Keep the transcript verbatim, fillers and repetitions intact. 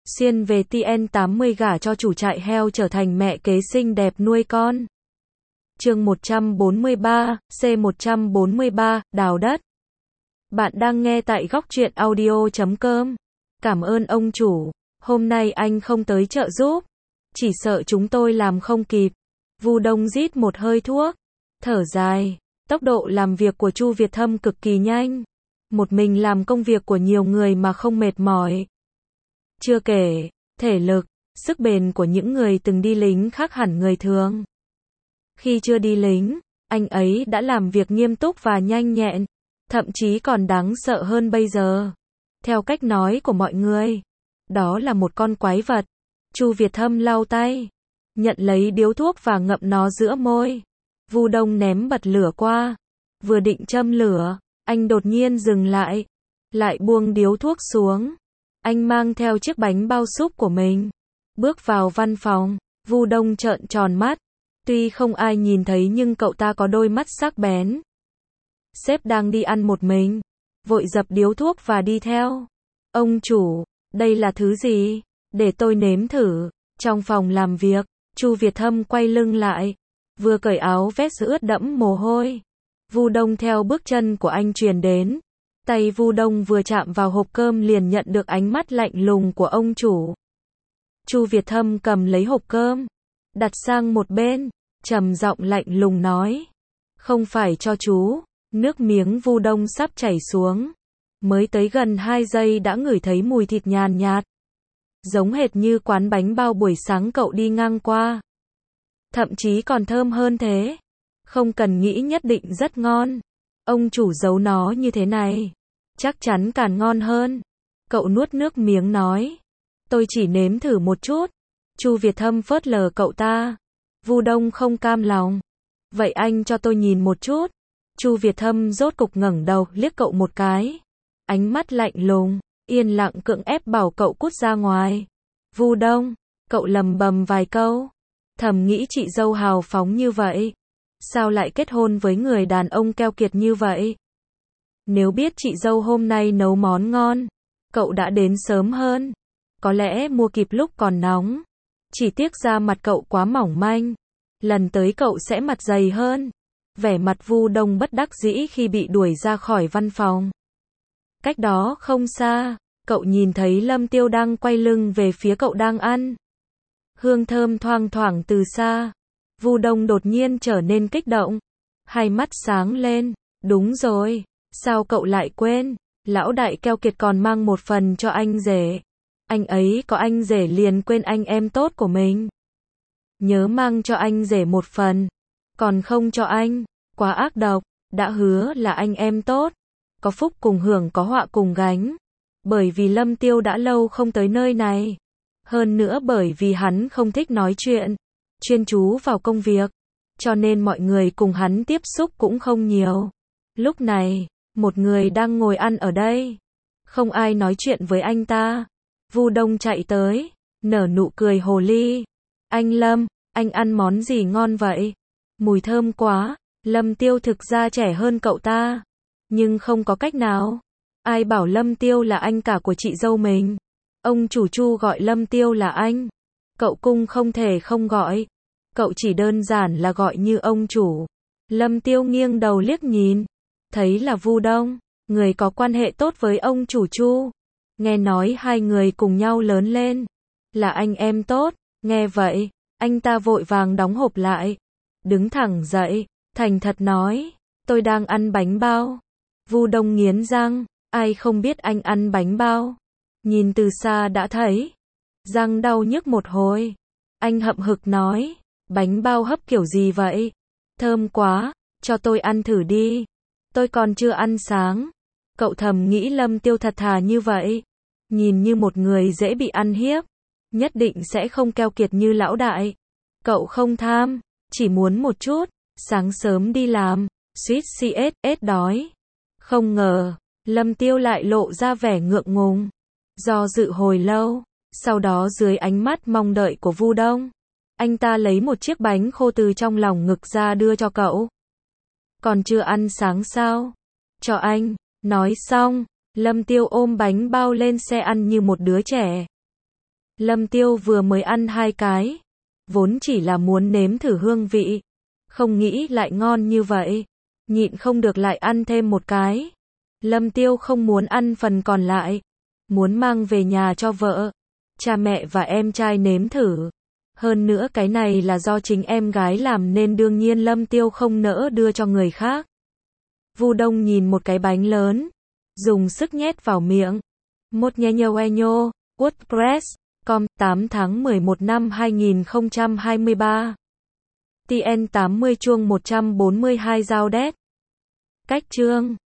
Xuyên về T N tám mươi gả cho chủ trại heo trở thành mẹ kế xinh đẹp nuôi con. Chương một trăm bốn mươi ba, C một trăm bốn mươi ba, đào đất. Bạn đang nghe tại góc truyện audio chấm com. Cảm ơn ông chủ, hôm nay anh không tới trợ giúp. Chỉ sợ chúng tôi làm không kịp. Vu Đông rít một hơi thuốc, thở dài. Tốc độ làm việc của Chu Việt Thâm cực kỳ nhanh. Một mình làm công việc của nhiều người mà không mệt mỏi. Chưa kể, thể lực, sức bền của những người từng đi lính khác hẳn người thường. Khi chưa đi lính, anh ấy đã làm việc nghiêm túc và nhanh nhẹn, thậm chí còn đáng sợ hơn bây giờ. Theo cách nói của mọi người, đó là một con quái vật. Chu Việt Thâm lau tay, nhận lấy điếu thuốc và ngậm nó giữa môi. Vu Đông ném bật lửa qua, vừa định châm lửa, anh đột nhiên dừng lại, lại buông điếu thuốc xuống. Anh mang theo chiếc bánh bao súp của mình, bước vào văn phòng. Vu Đông trợn tròn mắt, tuy không ai nhìn thấy nhưng cậu ta có đôi mắt sắc bén. Sếp đang đi ăn một mình, vội dập điếu thuốc và đi theo. Ông chủ, đây là thứ gì? Để tôi nếm thử. Trong phòng làm việc, Chu Việt Thâm quay lưng lại, vừa cởi áo vest ướt đẫm mồ hôi. Vu Đông theo bước chân của anh truyền đến. Tay Vu Đông vừa chạm vào hộp cơm liền nhận được ánh mắt lạnh lùng của ông chủ. Chu Việt Thâm cầm lấy hộp cơm, đặt sang một bên, trầm giọng lạnh lùng nói: "Không phải cho chú." Nước miếng Vu Đông sắp chảy xuống. Mới tới gần hai giây đã ngửi thấy mùi thịt nhàn nhạt, giống hệt như quán bánh bao buổi sáng cậu đi ngang qua. Thậm chí còn thơm hơn thế. Không cần nghĩ nhất định rất ngon. Ông chủ giấu nó như thế này, chắc chắn càng ngon hơn. Cậu nuốt nước miếng nói: "Tôi chỉ nếm thử một chút." Chu Việt Thâm phớt lờ cậu ta. Vu Đông không cam lòng: "Vậy anh cho tôi nhìn một chút." Chu Việt Thâm rốt cục ngẩng đầu, liếc cậu một cái. Ánh mắt lạnh lùng, yên lặng cưỡng ép bảo cậu cút ra ngoài. "Vu Đông." Cậu lầm bầm vài câu, thầm nghĩ chị dâu hào phóng như vậy, sao lại kết hôn với người đàn ông keo kiệt như vậy? Nếu biết chị dâu hôm nay nấu món ngon, cậu đã đến sớm hơn. Có lẽ mua kịp lúc còn nóng. Chỉ tiếc da mặt cậu quá mỏng manh. Lần tới cậu sẽ mặt dày hơn. Vẻ mặt Vu Đông bất đắc dĩ khi bị đuổi ra khỏi văn phòng. Cách đó không xa, cậu nhìn thấy Lâm Tiêu đang quay lưng về phía cậu đang ăn. Hương thơm thoang thoảng từ xa. Vu Đông đột nhiên trở nên kích động. Hai mắt sáng lên. Đúng rồi, sao cậu lại quên? Lão đại keo kiệt còn mang một phần cho anh rể. Anh ấy có anh rể liền quên anh em tốt của mình. Nhớ mang cho anh rể một phần, còn không cho anh, quá ác độc. Đã hứa là anh em tốt, có phúc cùng hưởng có họa cùng gánh. Bởi vì Lâm Tiêu đã lâu không tới nơi này. Hơn nữa bởi vì hắn không thích nói chuyện, chuyên chú vào công việc, cho nên mọi người cùng hắn tiếp xúc cũng không nhiều. Lúc này, một người đang ngồi ăn ở đây. Không ai nói chuyện với anh ta. Vu Đông chạy tới, nở nụ cười hồ ly. "Anh Lâm, anh ăn món gì ngon vậy? Mùi thơm quá." Lâm Tiêu thực ra trẻ hơn cậu ta, nhưng không có cách nào. Ai bảo Lâm Tiêu là anh cả của chị dâu mình. Ông chủ Chu gọi Lâm Tiêu là anh. Cậu cung không thể không gọi. Cậu chỉ đơn giản là gọi như ông chủ. Lâm Tiêu nghiêng đầu liếc nhìn, thấy là Vu Đông, người có quan hệ tốt với ông chủ Chu. Nghe nói hai người cùng nhau lớn lên, là anh em tốt. Nghe vậy, anh ta vội vàng đóng hộp lại, đứng thẳng dậy, thành thật nói: "Tôi đang ăn bánh bao." Vu Đông nghiến răng, ai không biết anh ăn bánh bao. Nhìn từ xa đã thấy, răng đau nhức một hồi. Anh hậm hực nói: "Bánh bao hấp kiểu gì vậy? Thơm quá, cho tôi ăn thử đi. Tôi còn chưa ăn sáng." Cậu thầm nghĩ Lâm Tiêu thật thà như vậy, nhìn như một người dễ bị ăn hiếp, nhất định sẽ không keo kiệt như lão đại. Cậu không tham, chỉ muốn một chút. Sáng sớm đi làm, suýt chết đói. Không ngờ, Lâm Tiêu lại lộ ra vẻ ngượng ngùng. Do dự hồi lâu, sau đó dưới ánh mắt mong đợi của Vu Đông, anh ta lấy một chiếc bánh khô từ trong lòng ngực ra đưa cho cậu. "Còn chưa ăn sáng sao? Cho anh." Nói xong, Lâm Tiêu ôm bánh bao lên xe ăn như một đứa trẻ. Lâm Tiêu vừa mới ăn hai cái, vốn chỉ là muốn nếm thử hương vị, không nghĩ lại ngon như vậy, nhịn không được lại ăn thêm một cái. Lâm Tiêu không muốn ăn phần còn lại, muốn mang về nhà cho vợ, cha mẹ và em trai nếm thử. Hơn nữa cái này là do chính em gái làm nên đương nhiên Lâm Tiêu không nỡ đưa cho người khác. Vu Đông nhìn một cái bánh lớn, dùng sức nhét vào miệng. Một nhé nhô e nhô, WordPress, com, tám tháng mười một năm hai nghìn không trăm hai mươi ba. T N tám mươi chuông một trăm bốn mươi hai giao đét. Cách chương